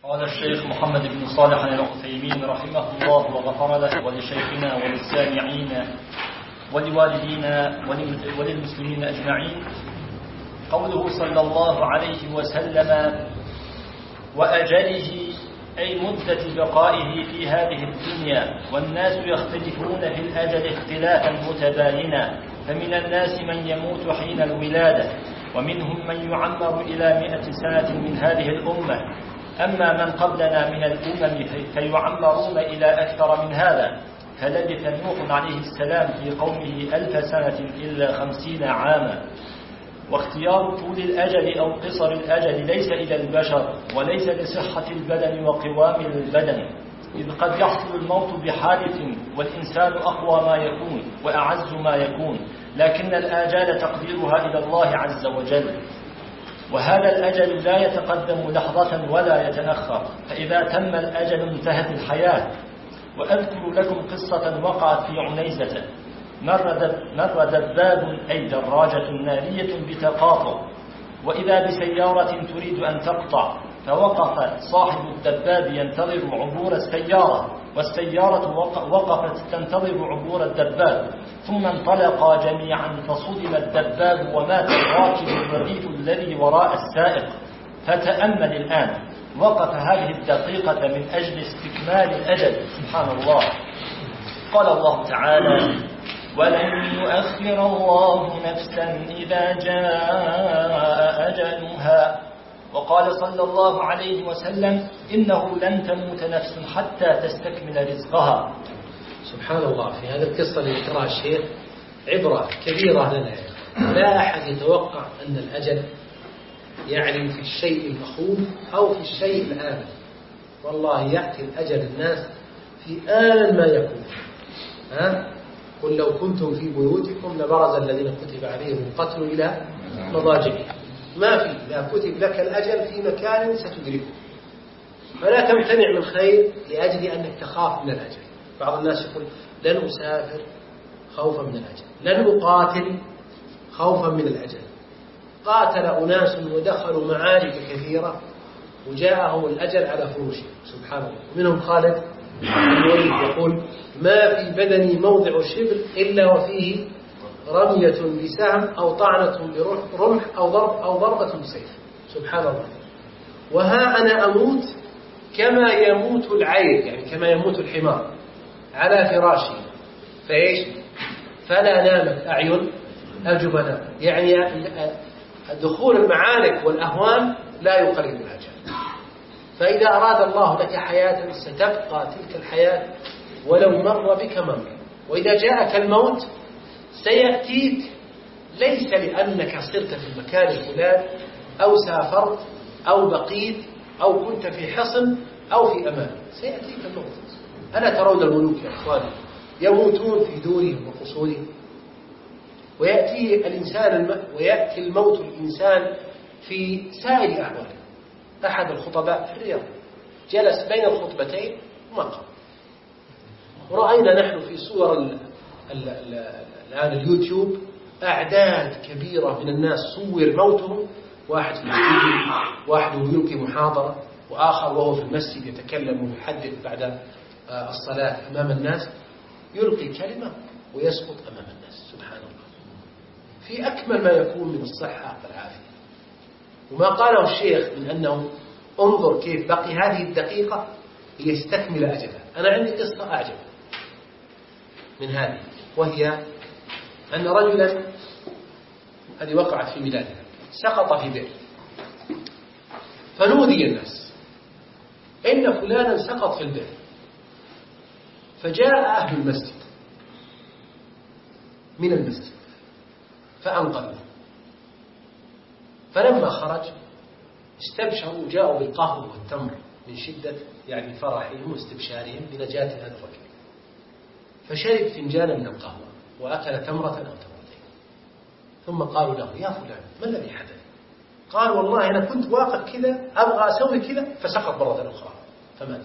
قال الشيخ محمد بن صالح العثيمين رحمه الله وغفر له ولشيخنا وللسامعين ولوالدينا وللمسلمين أجمعين. قوله صلى الله عليه وسلم وأجله أي مدة بقائه في هذه الدنيا، والناس يختلفون في الأجل اختلافا متباينا، فمن الناس من يموت حين الولادة، ومنهم من يعمر إلى 100 سنة من هذه الأمة، أما من قبلنا من الأمم فيعمرون إلى أكثر من هذا، فلبث نوح عليه السلام في قومه 1000 سنة إلا 50 عاما. واختيار طول الأجل أو قصر الأجل ليس إلى البشر، وليس لصحة البدن وقوام البدن، إذ قد يحصل الموت بحادث والإنسان أقوى ما يكون وأعز ما يكون، لكن الآجال تقديرها إلى الله عز وجل، وهذا الأجل لا يتقدم لحظة ولا يتأخر، فإذا تم الأجل انتهت الحياة. وأذكر لكم قصة وقعت في عنيزة. مر دباب أي دراجة نارية بتقاطع، وإذا بسيارة تريد أن تقطع، فوقف صاحب الدباب ينتظر عبور السيارة، والسيارة وقفت تنتظر عبور الدباب، ثم انطلقا جميعا فصدم الدباب ومات الراكب الرديف الذي وراء السائق. فتأمل الآن، وقف هذه الدقيقة من أجل استكمال الأجل، سبحان الله. قال الله تعالى ولن يؤخر الله نفسا إذا جاء أجلها. وقال صلى الله عليه وسلم إنه لن تموت نفس حتى تستكمل رزقها. سبحان الله. في هذه القصة اللي ذكرها الشيخ عبرة كبيرة لنا. لا أحد يتوقع أن الأجل يعني في الشيء المخوف أو في الشيء الآمن. والله يأتي الأجل الناس في آن ما يكون. قل لو كنتم في بيوتكم لبرز الذين كتب عليهم القتل إلى مضاجعهم. ما في، لا كتب لك الأجل في مكان ستدركه، فلا تمتنع من خير لأجل أنك تخاف من الأجل. بعض الناس يقول لن أسافر خوفا من الأجل، لن أقاتل خوفا من الأجل. قاتل أناس ودخلوا معارك كثيرة وجاءهم الأجل على فراشهم، سبحان الله. منهم خالد الوليد يقول ما في بدني موضع شبر إلا وفيه رمية بسهم أو طعنة برمح أو ضربة بسيف، سبحان الله. وها أنا أموت كما يموت العير، يعني كما يموت الحمار على فراشه، فإيش؟ فلا نامت أعين الجبناء، يعني دخول المعارك والأهوال لا يقرب الأجل. فإذا أراد الله لك حياة ستبقى تلك الحياة ولو مر بك مر. وإذا جاءك الموت سيأتيك ليس لأنك صرت في المكان الفلاني أو سافرت أو بقيت أو كنت في حصن أو في أمان، سيأتيك الموت. ألا ترون الملوك يا أخواني يموتون في دورهم وقصورهم، ويأتي الموت الإنسان في سائر أحواله. أحد الخطباء في الرياض جلس بين الخطبتين وما قام. ورأينا نحن في صور الآن اليوتيوب أعداد كبيرة من الناس صور موتهم، واحد في الاستوديو، واحد يلقي محاضرة، وآخر وهو في المسجد يتكلم ويحدث بعد الصلاة أمام الناس، يلقي كلمة ويسقط أمام الناس، سبحان الله، في أكمل ما يكون من الصحة والعافية. وما قاله الشيخ من أنه انظر كيف بقي هذه الدقيقة ليستكمل أجله. أنا عندي قصة أعجب من هذه، وهي أن رجلا، هذه وقعت في بلادنا، سقط في بئر، فنودي الناس إن فلانا سقط في البئر، فجاء أهل المسجد من المسجد فأنقذوه. فلما خرج استبشروا، جاءوا بالقهوة والتمر من شدة يعني فرحهم واستبشارهم بنجاة هذا الرجل، فشرب فنجانا من القهوة وأكل تمرة أو تمرتين، ثم قالوا له يا فلان ما الذي حدث؟ قال والله أنا كنت واقف كذا أبغى أسوي كذا فسقط مرة أخرى فمات.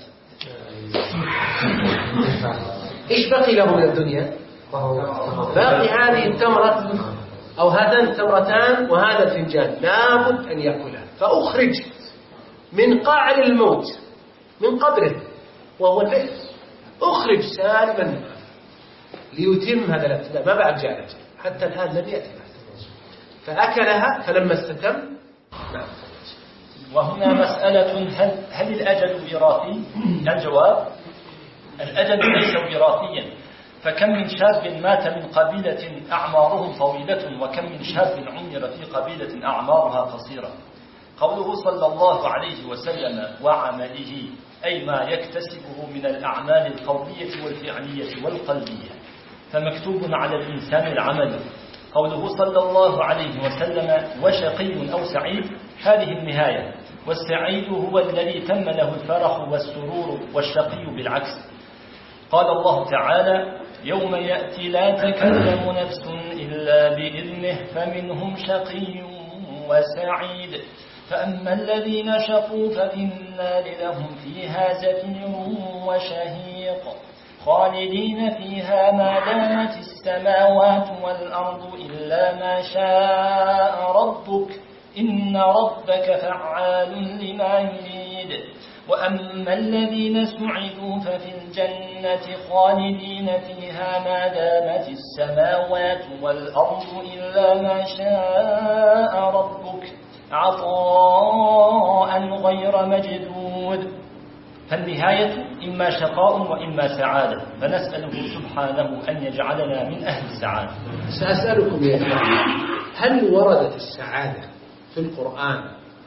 إيش بقي له من الدنيا؟ باقي هذه التمرة أو هاتان التمرتان وهذا الفنجان، لابد أن يأكلها. فأخرج من قعر الموت من قبره وهو البيت، أخرج سالما ليتم هذا الابتلاء. ما بعد جاء الأجل، حتى الآن لم يأتي فأكلها فلما استتم. نعم. وهنا مسألة، هل الأجل وراثي؟ الجواب: الأجل ليس وراثيا، فكم من شاب مات من قبيلة أعمارهم طويلة، وكم من شاب عمر في قبيلة أعمارها قصيرة. قوله صلى الله عليه وسلم وعمله، أي ما يكتسبه من الأعمال القولية والفعلية والقلبية، فمكتوب على الإنسان العمل. قوله صلى الله عليه وسلم وشقي أو سعيد، هذه النهاية، والسعيد هو الذي تم له الفرح والسرور، والشقي بالعكس. قال الله تعالى: يوم يأتي لا تكلم نفس إلا بإذنه فمنهم شقي وسعيد، فأما الذين شقوا ففي النار لهم فيها زفير وشهيق خالدين فيها ما دامت السماوات والأرض إلا ما شاء ربك إن ربك فعال لما يريد. وأما الذين سعدوا ففي الجنة خالدين فيها ما دامت السماوات والأرض إلا ما شاء ربك عطاء غير مجدود. فالنهاية إما شقاء وإما سعادة، فنسأله سبحانه أن يجعلنا من أهل السعادة. سأسألكم يا جماعة، هل وردت السعادة في القرآن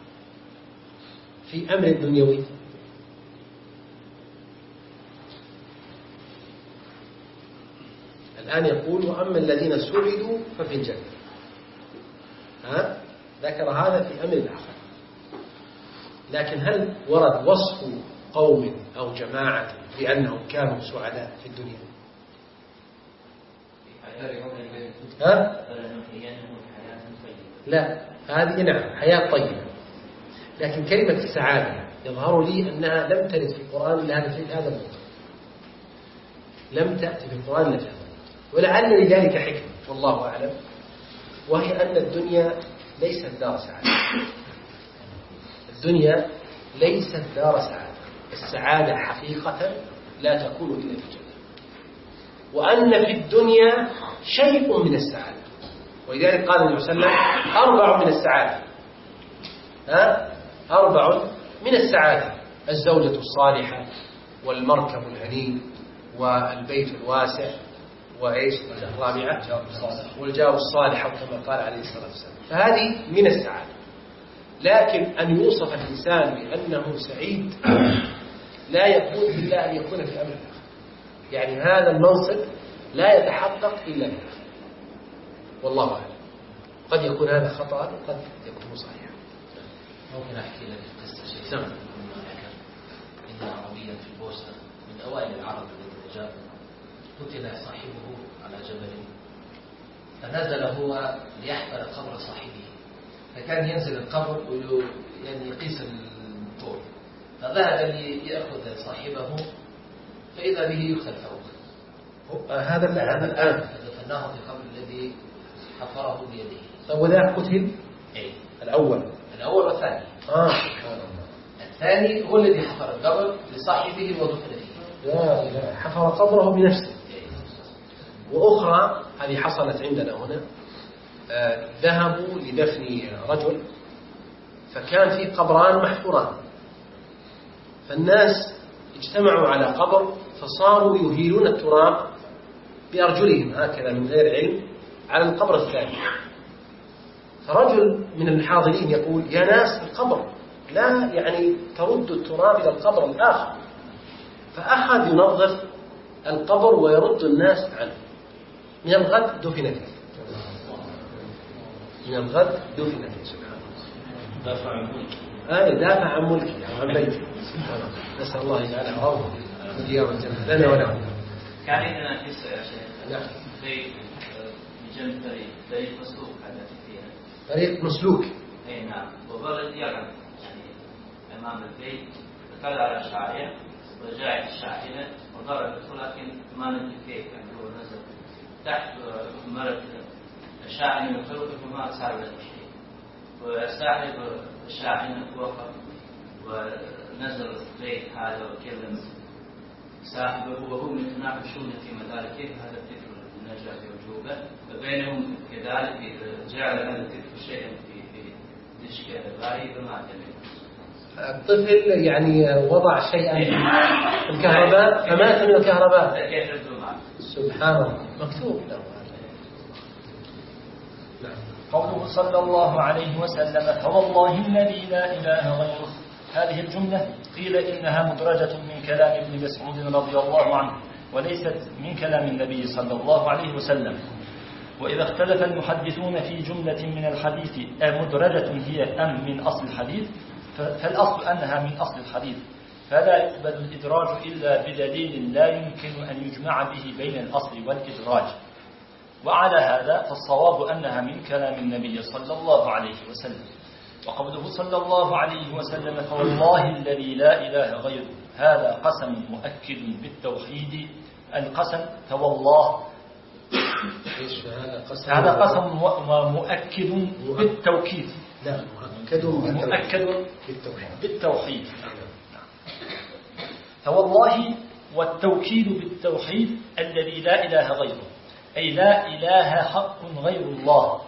في أمر دنيوي؟ الآن يقول وأما الذين سعدوا ففي الجنة، ذكر هذا في أمر الآخر، لكن هل ورد وصف قوم أو جماعة بأنهم كانوا سعداء في الدنيا؟ لا، هذه نعم حياة طيبة، لكن كلمة السعادة يظهر لي أنها لم ترد في القرآن إلا في هذا الموضوع، لم تأتي في القرآن إلا في هذا، ولعل لذلك حكمة والله أعلم، وهي أن الدنيا ليست دار سعادة. الدنيا ليست دار سعادة، السعادة حقيقة لا تكون إلا في الجنة، وأن في الدنيا شيء من السعادة، ولذلك قال النبي صلى الله عليه وسلم 4 من السعادة. 4 من السعادة: الزوجة الصالحة، والمركب الهنيء، والبيت الواسع، وإيش الرابعة؟ والجار الصالح، كما قال عليه الصلاة والسلام. فهذه من السعادة، لكن أن يوصف الإنسان بأنه سعيد لا يكون إلا أن يكون في أمر الآخر، يعني هذا المنصب لا يتحقق إلا بالآخر، والله أعلم. قد يكون هذا خطأ وقد يكون صحيحا. ممكن أحكي لك قصة شيء؟ نعم. إن عربيا في البوسنة من أوائل العرب الذين جاءوا قتل صاحبه على جبل، فنزل هو ليحفر قبر صاحبه، فكان ينزل القبر يعني يقيس الطول، فذهب ليأخذ صاحبه فإذا به يقتل فوق. هذا الآن دفناه في القبر الذي حفره بيده. طيب وذا قتل؟ إيه؟ الأول والثاني. الثاني هو الذي حفر القبر لصاحبه ودفن فيه. لا، حفر قبره بنفسه. وأخرى هذه حصلت عندنا هنا، ذهبوا لدفن رجل، فكان في قبران محفوران، فالناس اجتمعوا على قبر فصاروا يهيلون التراب بأرجلهم هكذا من غير علم على القبر الثاني. فرجل من الحاضرين يقول: يا ناس، القبر لا يعني ترد التراب إلى القبر الآخر. فأخذ ينظف القبر ويرد الناس عنه. من الغد دفن فيه، من الغد دفن فيه. سبحان الله. دافع عن ملكه. دافع عن ملكه وعن بيته. نسأل الله يجعلها روضة من ديار الجنة لنا ولهم. كان عندنا قصة يا شيخ. نعم. في بجنب طريق مسلوك حدث فيها. طريق مسلوك. أي نعم. وبرد يعلم يعني أمام البيت، دخل على شاعية وجاءت الشاحنة وضربت، ولكن ما نزل كيف، يعني هو نزل تحت مرت الشاحنة وخلقت وما صار له شيء، وصاحب الشاحنة توقف نزل البيت هذا وكلم صاحبه وهم يتناقشون في مدار كيف هذا الطفل النجاة وجوبه، فبينهم كذلك جعل هذا الطفل شيئا في دشكة الغاية فمات منه. الطفل يعني وضع شيئا في الكهرباء فمات من الكهرباء. كيف ردوا معه؟ سبحان الله، مكتوب له. قوله صلى الله عليه وسلم فوالله الذي لا إله غيره، هذه الجملة قيل إنها مدرجة من كلام ابن مسعود رضي الله عنه وليست من كلام النبي صلى الله عليه وسلم. وإذا اختلف المحدثون في جملة من الحديث مدرجة هي أم من أصل الحديث، فالأصل أنها من أصل الحديث، فلا يقبل الإدراج إلا بدليل لا يمكن أن يجمع به بين الأصل والإدراج. وعلى هذا فالصواب أنها من كلام النبي صلى الله عليه وسلم. وقوله صلى الله عليه وسلم فوالله الذي لا إله غيره، هذا قسم مؤكد بالتوحيد. القسم فوالله هذا قسم مؤكد بالتوكيد، لا مؤكد بالتوحيد. فوالله والتوكيد بالتوحيد الذي لا إله غيره، أي لا إله حق غير الله.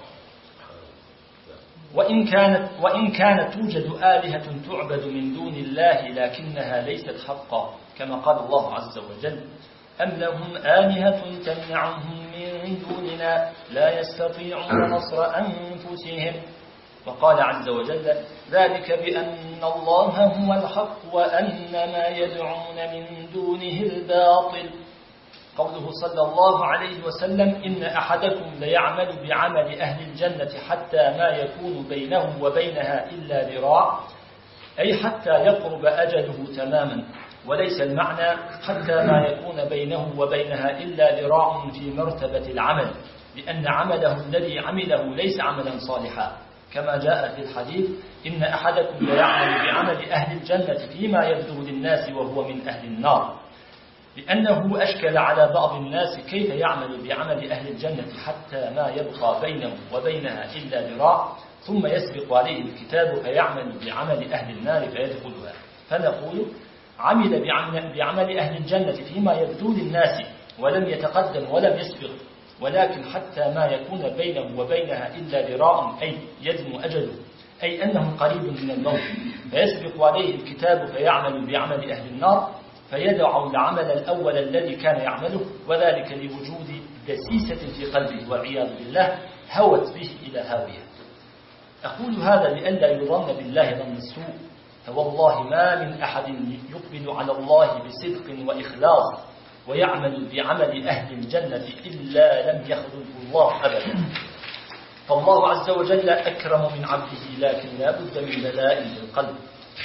وإن كانت توجد آلهة تعبد من دون الله لكنها ليست حقا، كما قال الله عز وجل أم لهم آلهة تمنعهم من دوننا لا يستطيعون نصر أنفسهم. وقال عز وجل ذلك بأن الله هو الحق وأن ما يدعون من دونه الباطل. قوله صلى الله عليه وسلم إن أحدكم ليعمل بعمل أهل الجنة حتى ما يكون بينه وبينها إلا ذراع، أي حتى يقرب أجله تماما، وليس المعنى حتى ما يكون بينه وبينها إلا ذراع في مرتبة العمل، لأن عمله الذي عمله ليس عملا صالحا، كما جاء في الحديث إن أحدكم ليعمل بعمل أهل الجنة فيما يبدو للناس وهو من أهل النار، لأنه أشكل على بعض الناس كيف يعمل بعمل أهل الجنة حتى ما يبقى بينه وبينها إلا ذراع ثم يسبق عليه الكتاب فيعمل بعمل أهل النار فيدخلها. فنقول عمل بعمل أهل الجنة فيما يبدو للناس ولم يتقدم ولم يسبق، ولكن حتى ما يكون بينه وبينها إلا ذراع أي يدن أجله، أي أنه قريب من الموت، فيسبق عليه الكتاب فيعمل بعمل أهل النار فيدع العمل الأول الذي كان يعمله، وذلك لوجود دسيسة في قلبه والعياذ بالله هوت به إلى هاوية. أقول هذا لئلا يظن بالله ظن السوء، فوالله ما من أحد يقبل على الله بصدق وإخلاص ويعمل بعمل أهل الجنة إلا لم يخذله الله أبدا. فالله عز وجل أكرم من عبده، لكن لا بد من بلاء في القلب.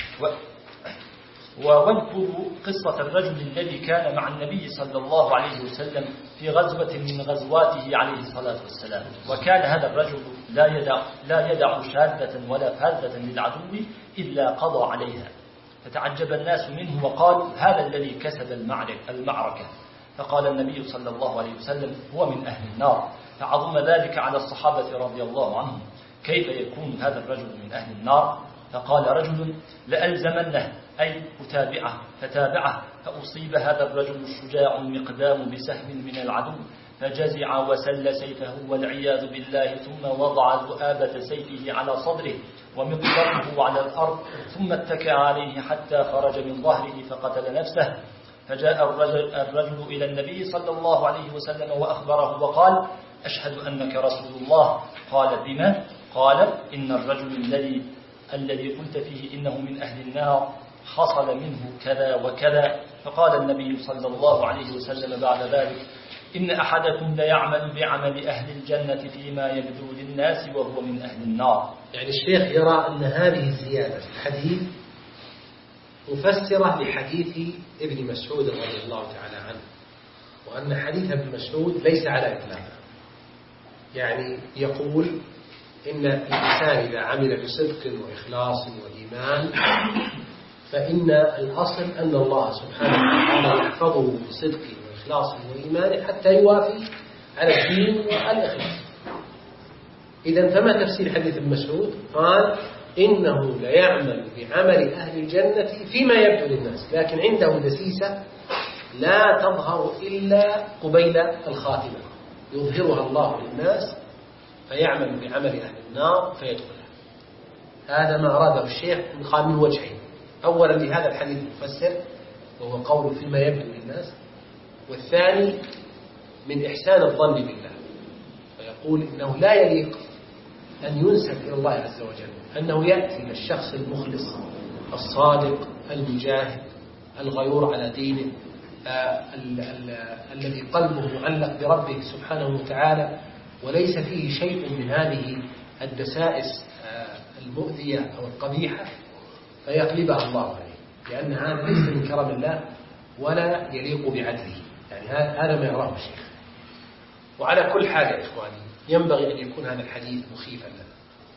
واذكروا قصة الرجل الذي كان مع النبي صلى الله عليه وسلم في غزوة من غزواته عليه الصلاة والسلام، وكان هذا الرجل لا يدع شاذة ولا فاذة للعدو إلا قضى عليها، فتعجب الناس منه وقالوا هذا الذي كسب المعركة. فقال النبي صلى الله عليه وسلم هو من أهل النار. فعظم ذلك على الصحابة رضي الله عنهم، كيف يكون هذا الرجل من أهل النار؟ فقال رجل لألزمنه أي أتابعه، فتابعه فأصيب هذا الرجل الشجاع المقدام بسهم من العدو فجزع وسل سيفه والعياذ بالله، ثم وضع ذؤابة سيفه على صدره ومقدمه على الأرض، ثم اتكى عليه حتى خرج من ظهره فقتل نفسه. فجاء الرجل إلى النبي صلى الله عليه وسلم وأخبره وقال أشهد أنك رسول الله. قال بما؟ قال إن الرجل الذي قلت فيه إنه من أهل النار حصل منه كذا وكذا. فقال النبي صلى الله عليه وسلم بعد ذلك إن أحدكم ليعمل بعمل أهل الجنة فيما يبدو للناس وهو من أهل النار. يعني الشيخ يرى أن هذه الزيادة في الحديث مفسرة لحديث ابن مسعود رضي الله تعالى عنه، وأن حديث ابن مسعود ليس على إطلاقه، يعني يقول إن الإنسان إذا عمل بصدق وإخلاص وإيمان فإن الأصل أن الله سبحانه وتعالى يحفظه بصدق وإخلاص وإيمان حتى يوافي على الدين والإخلاص. إذن فما تفسير حديث ابن مسعود؟ قال إنه ليعمل بعمل أهل الجنة فيما يبدو للناس، لكن عنده دسيسة لا تظهر إلا قبيل الخاتمة، يظهرها الله للناس فيعمل بعمل أهل النار فيدخلها. هذا ما أراده الشيخ من وجهين: أولا لهذا الحديث المفسر وهو قول فيما يبدو للناس، والثاني من إحسان الظن بالله، فيقول إنه لا يليق أن ينسب إلى الله عز وجل أنه يأتي إلى الشخص المخلص الصادق المجاهد الغيور على دينه الذي قلبه معلق بربه سبحانه وتعالى وليس فيه شيء من هذه الدسائس المؤذية أو القبيحة فيقلبها الله عليه، لأن هذا ليس من كرم الله ولا يليق بعدله. يعني هذا ما يراه الشيخ. وعلى كل حال يا إخواني ينبغي أن يكون هذا الحديث مخيفا لنا.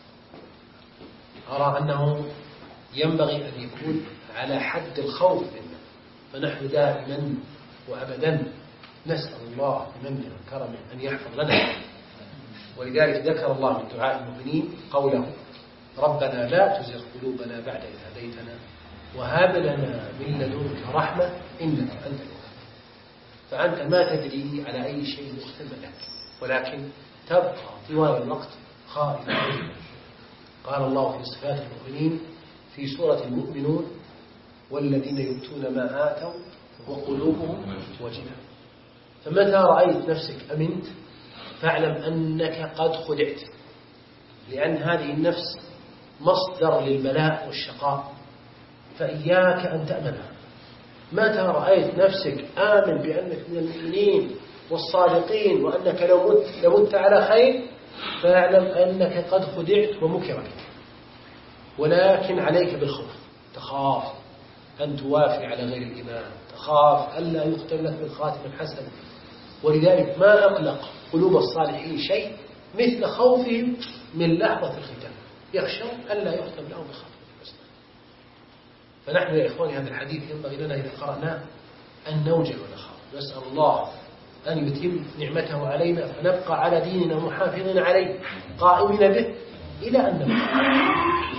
أرى أنه ينبغي أن يكون على حد الخوف منا، فنحن دائما وأبدا نسأل الله بمنه وكرمه أن يحفظ لنا. ولذلك ذكر الله من دعاء المؤمنين قوله: ربنا لا تزغ قلوبنا بعد إذ هديتنا وهب لنا من لدنك رحمة إنك أنت الوهاب. فأنت ما تدري على أي شيء مختم لك، ولكن تبقى طوال الوقت خائفا. قال الله في صفات المؤمنين في سورة المؤمنون: والذين يؤتون ما آتوا وقلوبهم وجلة. فمتى رأيت نفسك أمنت فاعلم أنك قد خدعت، لأن هذه النفس مصدر للبلاء والشقاء، فإياك أن تأمنها. متى رأيت نفسك آمن بأنك من المؤمنين والصادقين وأنك لو مت على خير فاعلم أنك قد خدعت ومكر بك. ولكن عليك بالخوف، تخاف أن توافي على غير الإيمان، تخاف ألا يختم لك بالخاتم الحسن. ولذلك ما أقلق قلوب الصالحين شيء مثل خوفهم من لحظة الختام، يخشون ألا يختم لهم بالخاتم الحسن. فنحن يا إخواني هذا الحديث ينبغي لنا إذا قرأناه أن نوجل ونخاف، نسأل الله أن يتم نعمته علينا فنبقى على ديننا محافظين عليه قائمين به إلى أن نبقى.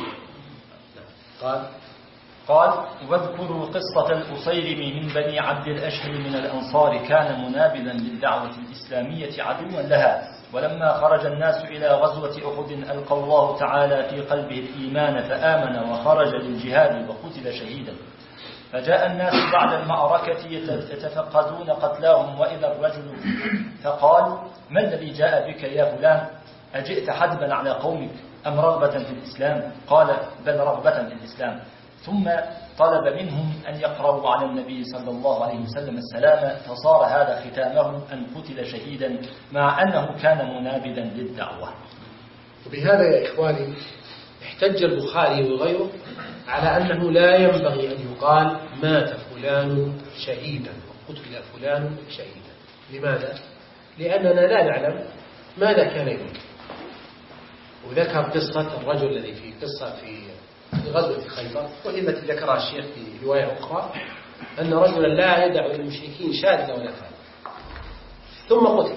قال: واذكروا قصة الأصيرم من بني عبد الأشهر من الأنصار، كان منابذا للدعوة الإسلامية عدوا لها، ولما خرج الناس إلى غزوة أحد ألقى الله تعالى في قلبه الإيمان فآمن وخرج للجهاد وقتل شهيدا. فجاء الناس بعد المعركة يتفقدون قتلاهم وإذا الرجل فقال: ما الذي جاء بك يا فلان؟ أجئت حدبا على قومك أم رغبة في الإسلام؟ قال: بل رغبة في الإسلام. ثم طلب منهم أن يقرأوا على النبي صلى الله عليه وسلم السلام، فصار هذا ختامه أن قتل شهيدا مع أنه كان منابذا للدعوة. وبهذا يا إخواني احتج البخاري وغيره على أنه لا ينبغي أن يقال مات فلان شهيدا وقتل فلان شهيدا. لماذا؟ لأننا لا نعلم ماذا كان يقول. وذكر قصة الرجل الذي في قصة في غزوة خيبر، وهي التي ذكرها الشيخ في رواية أخرى، أن رجلا لا يدع للمشركين شاذا ولا فاذا ثم قتل.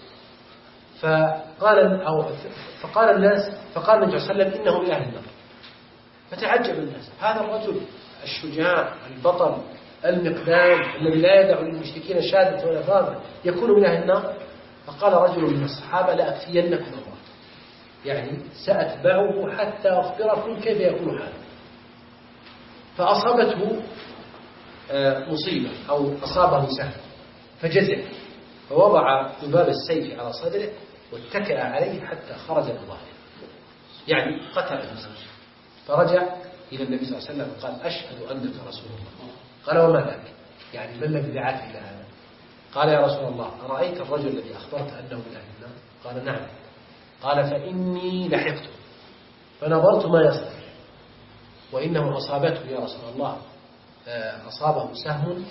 فقال الناس، فقال النبي صلى الله عليه وسلم: إنه من أهل النار. فتعجب الناس: هذا الرجل الشجاع البطل المقدام الذي لا يدع للمشركين شاذا ولا فاذا يكون من أهل النار؟ فقال رجل من الصحابة: لأكفينكم الله، يعني سأتبعه حتى أخبركم كيف يكون حاله. فأصابته مصيبة أو أصابه سهم فجزع، فوضع ذباب السيف على صدره واتكأ عليه حتى خرج من ظهره، يعني قتله. فرجع إلى النبي صلى الله عليه وسلم وقال: أشهد أنك رسول الله. قال: وما ذاك؟ يعني ما الذي دعاك إلى هذا؟ قال: يا رسول الله، أرأيت الرجل الذي أخبرت أنه من أهل النار؟ قال: نعم. قال: فإني لحقته فنظرت ما يصنع، وإنه أصابته يا رسول الله، أصابه سهم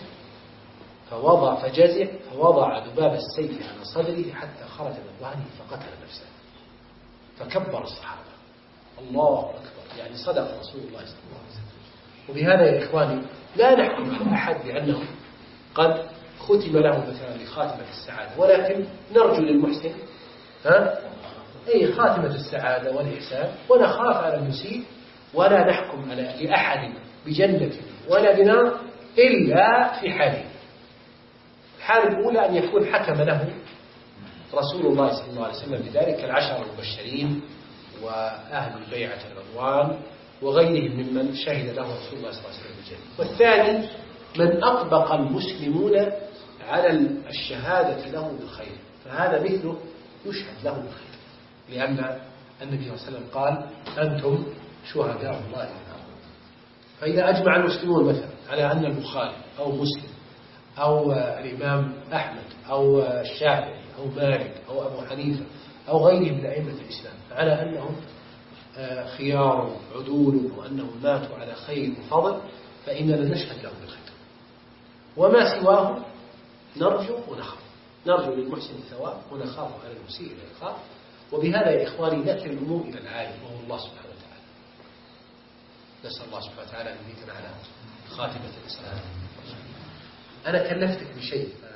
فجزع فوضع ذباب السيف على صدره حتى خرج من ظهره فقتل نفسه. فكبر الصحابة: الله أكبر، يعني صدق رسول الله صلى الله عليه وسلم. وبهذا يا إخواني لا نحكم أحد بأنه قد ختم له مثلا بخاتمة السعادة، ولكن نرجو للمحسن خاتمة السعادة والإحسان، ونخاف على المسيء ولا نحكم لأحد بجنة ولا بنار إلا في حالين. الحالة الأولى أن يكون حكم له رسول الله صلى الله عليه وسلم بذلك العشر المبشرين وأهل البيعة الرضوان وغيرهم ممن شهد له رسول الله صلى الله عليه وسلم بالجنة. والثاني من أطبق المسلمون على الشهادة له بالخير، فهذا مثله يشهد له بالخير، لأن النبي صلى الله عليه وسلم قال أنتم شهداء الله في الأرض. فإذا أجمع المسلمون مثلا على أن البخاري أو مسلم أو الإمام أحمد أو الشافعي أو مالك أو أبو حنيفة أو غيرهم من أئمة الإسلام على أنهم خيار عدول وأنهم ماتوا على خير وفضل، فإننا نشهد لهم بالخير. وما سواه نرجو ونخاف، نرجو للمحسن الثواب ونخاف على المسيء العقاب. وبهذا يا إخواني نكل الأمور إلى العالم وهو الله سبحانه وتعالى. نسأل الله سبحانه وتعالى أن يميتنا على خاتمة الإسلام. أنا كلفتك بشيء